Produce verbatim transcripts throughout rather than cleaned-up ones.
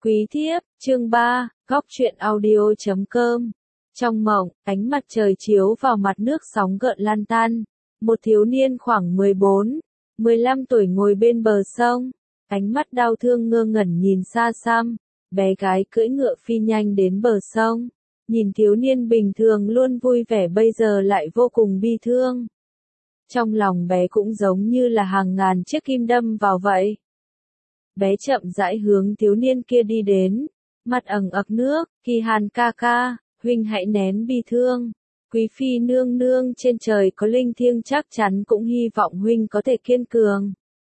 Quý thiếp, chương ba, góc truyện audio chấm com. Trong mộng, ánh mặt trời chiếu vào mặt nước sóng gợn lan tan. Một thiếu niên khoảng mười bốn, mười lăm tuổi ngồi bên bờ sông, ánh mắt đau thương ngơ ngẩn nhìn xa xăm. Bé gái cưỡi ngựa phi nhanh đến bờ sông, nhìn thiếu niên bình thường luôn vui vẻ bây giờ lại vô cùng bi thương. Trong lòng bé cũng giống như là hàng ngàn chiếc kim đâm vào vậy. Bé chậm rãi hướng thiếu niên kia đi đến, mặt ẩn ực nước. Kỳ Hàn ca ca, huynh hãy nén bi thương. Quý phi nương nương trên trời có linh thiêng chắc chắn cũng hy vọng huynh có thể kiên cường.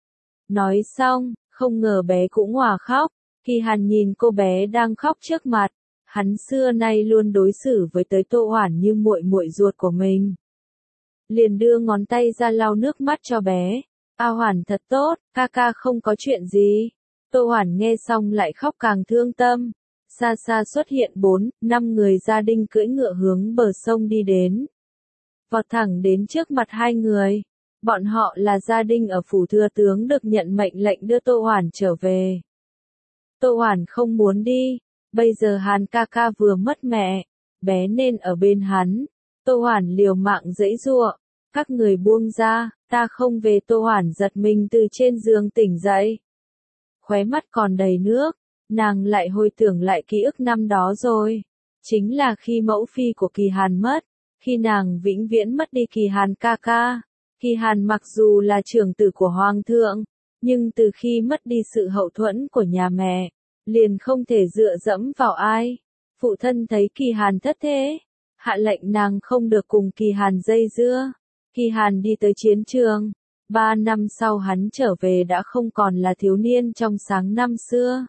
Nói xong, không ngờ bé cũng òa khóc. Kỳ Hàn nhìn cô bé đang khóc trước mặt, hắn xưa nay luôn đối xử với tới Tô Hoản như muội muội ruột của mình. Liền đưa ngón tay ra lau nước mắt cho bé. A Hoản thật tốt, ca ca không có chuyện gì. Tô Hoản nghe xong lại khóc càng thương tâm. Xa xa xuất hiện bốn, năm người gia đình cưỡi ngựa hướng bờ sông đi đến. Vọt thẳng đến trước mặt hai người. Bọn họ là gia đình ở phủ thừa tướng được nhận mệnh lệnh đưa Tô Hoản trở về. Tô Hoản không muốn đi, bây giờ Hàn ca ca vừa mất mẹ, bé nên ở bên hắn. Tô Hoản liều mạng giãy giụa, các người buông ra, ta không về. Tô Hoản giật mình từ trên giường tỉnh dậy. Khóe mắt còn đầy nước, nàng lại hồi tưởng lại ký ức năm đó rồi. Chính là khi mẫu phi của Kỳ Hàn mất, khi nàng vĩnh viễn mất đi Kỳ Hàn ca ca. Kỳ Hàn mặc dù là trưởng tử của Hoàng thượng, nhưng từ khi mất đi sự hậu thuẫn của nhà mẹ, liền không thể dựa dẫm vào ai. Phụ thân thấy Kỳ Hàn thất thế, hạ lệnh nàng không được cùng Kỳ Hàn dây dưa. Kỳ Hàn đi tới chiến trường, ba năm sau hắn trở về đã không còn là thiếu niên trong sáng năm xưa,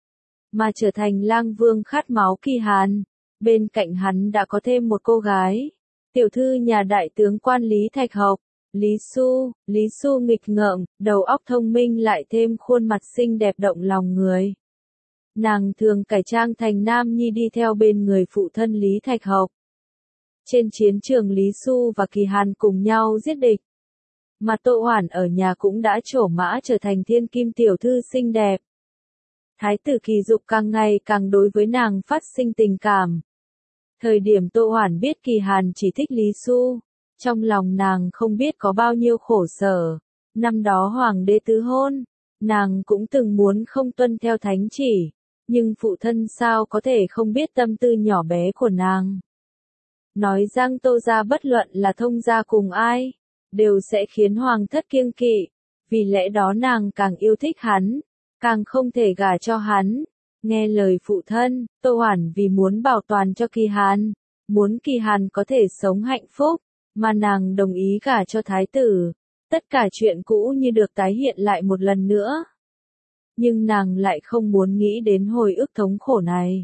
mà trở thành lang vương khát máu. Kỳ Hàn, bên cạnh hắn đã có thêm một cô gái, tiểu thư nhà đại tướng quan Lý Thạch Hộc, Lý Xu. Lý Xu nghịch ngợm, đầu óc thông minh lại thêm khuôn mặt xinh đẹp động lòng người. Nàng thường cải trang thành nam nhi đi theo bên người phụ thân Lý Thạch Hộc. Trên chiến trường Lý Xu và Kỳ Hàn cùng nhau giết địch. Mà Tô Hoản ở nhà cũng đã trổ mã trở thành thiên kim tiểu thư xinh đẹp. Thái tử Kỳ Dục càng ngày càng đối với nàng phát sinh tình cảm. Thời điểm Tô Hoản biết Kỳ Hàn chỉ thích Lý Xu, trong lòng nàng không biết có bao nhiêu khổ sở. Năm đó hoàng đế tứ hôn, nàng cũng từng muốn không tuân theo thánh chỉ, nhưng phụ thân sao có thể không biết tâm tư nhỏ bé của nàng. Nói rằng Tô gia bất luận là thông gia cùng ai, đều sẽ khiến hoàng thất kiêng kỵ, vì lẽ đó nàng càng yêu thích hắn, càng không thể gả cho hắn. Nghe lời phụ thân, Tô Hoản vì muốn bảo toàn cho Kỳ Hàn, muốn Kỳ Hàn có thể sống hạnh phúc, mà nàng đồng ý gả cho thái tử. Tất cả chuyện cũ như được tái hiện lại một lần nữa. Nhưng nàng lại không muốn nghĩ đến hồi ức thống khổ này.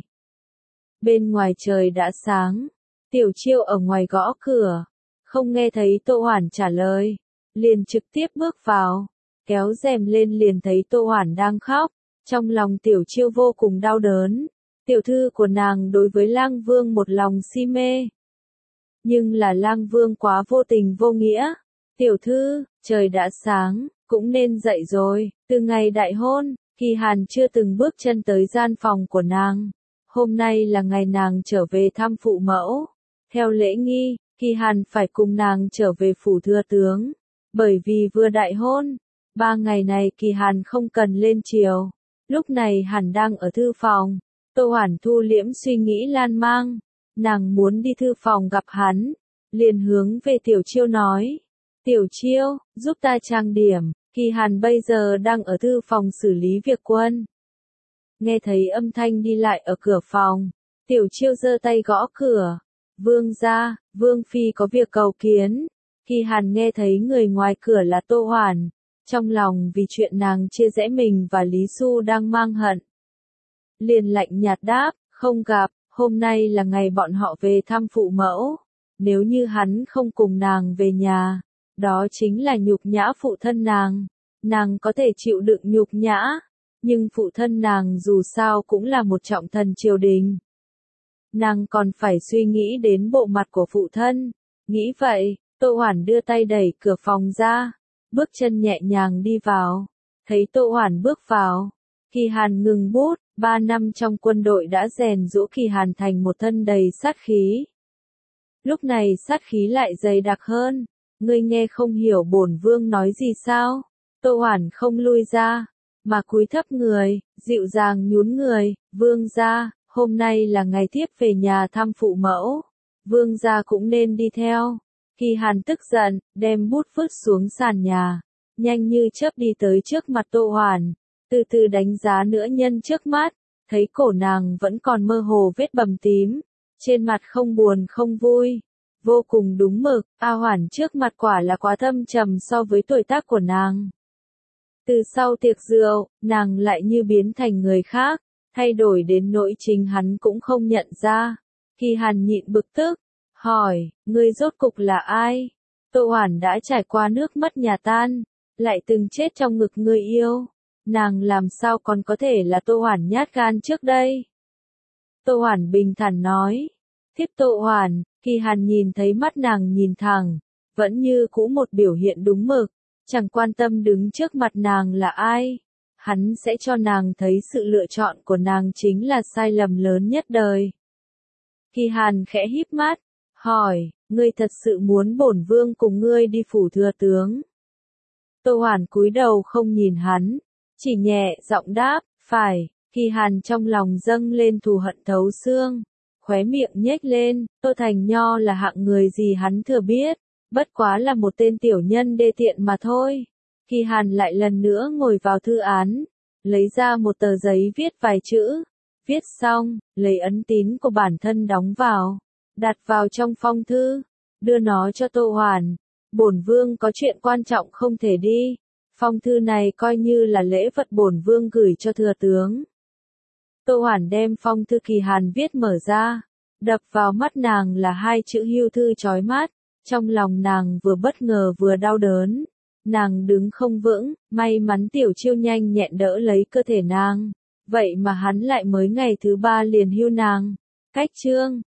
Bên ngoài trời đã sáng, Tiểu Chiêu ở ngoài gõ cửa, không nghe thấy Tô Hoản trả lời, liền trực tiếp bước vào, kéo rèm lên liền thấy Tô Hoản đang khóc. Trong lòng Tiểu Chiêu vô cùng đau đớn, tiểu thư của nàng đối với Lang Vương một lòng si mê. Nhưng là Lang Vương quá vô tình vô nghĩa. Tiểu thư, trời đã sáng, cũng nên dậy rồi. Từ ngày đại hôn, Kỳ Hàn chưa từng bước chân tới gian phòng của nàng. Hôm nay là ngày nàng trở về thăm phụ mẫu. Theo lễ nghi, Kỳ Hàn phải cùng nàng trở về phủ thừa tướng. Bởi vì vừa đại hôn, ba ngày này Kỳ Hàn không cần lên triều. Lúc này hẳn đang ở thư phòng. Tô Hoản thu liễm suy nghĩ lan mang. Nàng muốn đi thư phòng gặp hắn. Liền hướng về Tiểu Chiêu nói. Tiểu Chiêu, giúp ta trang điểm. Kỳ Hàn bây giờ đang ở thư phòng xử lý việc quân. Nghe thấy âm thanh đi lại ở cửa phòng, Tiểu Chiêu giơ tay gõ cửa. Vương gia, Vương phi có việc cầu kiến. Kỳ Hàn nghe thấy người ngoài cửa là Tô Hoản, trong lòng vì chuyện nàng chia rẽ mình và Lý Xu đang mang hận. Liền lạnh nhạt đáp, không gặp, hôm nay là ngày bọn họ về thăm phụ mẫu. Nếu như hắn không cùng nàng về nhà, đó chính là nhục nhã phụ thân nàng. Nàng có thể chịu đựng nhục nhã, nhưng phụ thân nàng dù sao cũng là một trọng thần triều đình. Nàng còn phải suy nghĩ đến bộ mặt của phụ thân. Nghĩ vậy, Tô Hoản đưa tay đẩy cửa phòng ra, bước chân nhẹ nhàng đi vào. Thấy Tô Hoản bước vào, Kỳ Hàn ngừng bút, Ba năm trong quân đội đã rèn giũa Kỳ Hàn thành một thân đầy sát khí. Lúc này sát khí lại dày đặc hơn. Ngươi nghe không hiểu bổn vương nói gì sao? Tô Hoản không lui ra, mà cúi thấp người, dịu dàng nhún người, vương gia, hôm nay là ngày thiếp về nhà thăm phụ mẫu. Vương gia cũng nên đi theo. Kỳ Hàn tức giận, đem bút vứt xuống sàn nhà, nhanh như chớp đi tới trước mặt Tô Hoản, từ từ đánh giá nữ nhân trước mắt, thấy cổ nàng vẫn còn mơ hồ vết bầm tím, trên mặt không buồn không vui, vô cùng đúng mực. A Hoản trước mặt quả là quá thâm trầm so với tuổi tác của nàng. Từ sau tiệc rượu, nàng lại như biến thành người khác, thay đổi đến nỗi chính hắn cũng không nhận ra. Kỳ Hàn nhịn bực tức, hỏi, ngươi rốt cục là ai? Tô Hoản đã trải qua nước mất nhà tan, lại từng chết trong ngực người yêu. Nàng làm sao còn có thể là Tô Hoản nhát gan trước đây? Tô Hoản bình thản nói, thiếp Tô Hoản. Kỳ Hàn nhìn thấy mắt nàng nhìn thẳng, vẫn như cũ một biểu hiện đúng mực, chẳng quan tâm đứng trước mặt nàng là ai. Hắn sẽ cho nàng thấy sự lựa chọn của nàng chính là sai lầm lớn nhất đời. Kỳ Hàn khẽ híp mắt, hỏi, ngươi thật sự muốn bổn vương cùng ngươi đi phủ thừa tướng? Tô Hoản cúi đầu không nhìn hắn, chỉ nhẹ giọng đáp, phải. Kỳ Hàn trong lòng dâng lên thù hận thấu xương, khóe miệng nhếch lên. Tô Thành Nho là hạng người gì hắn thừa biết, bất quá là một tên tiểu nhân đê tiện mà thôi. Kỳ Hàn lại lần nữa ngồi vào thư án, lấy ra một tờ giấy viết vài chữ, viết xong, lấy ấn tín của bản thân đóng vào, đặt vào trong phong thư, đưa nó cho Tô Hoản. Bổn vương có chuyện quan trọng không thể đi, phong thư này coi như là lễ vật bổn vương gửi cho thừa tướng. Tô Hoản đem phong thư Kỳ Hàn viết mở ra, đập vào mắt nàng là hai chữ hưu thư chói mắt, trong lòng nàng vừa bất ngờ vừa đau đớn. Nàng đứng không vững, may mắn Tiểu Chiêu nhanh nhẹn đỡ lấy cơ thể nàng, vậy mà hắn lại mới ngày thứ ba liền hưu nàng. Cách chương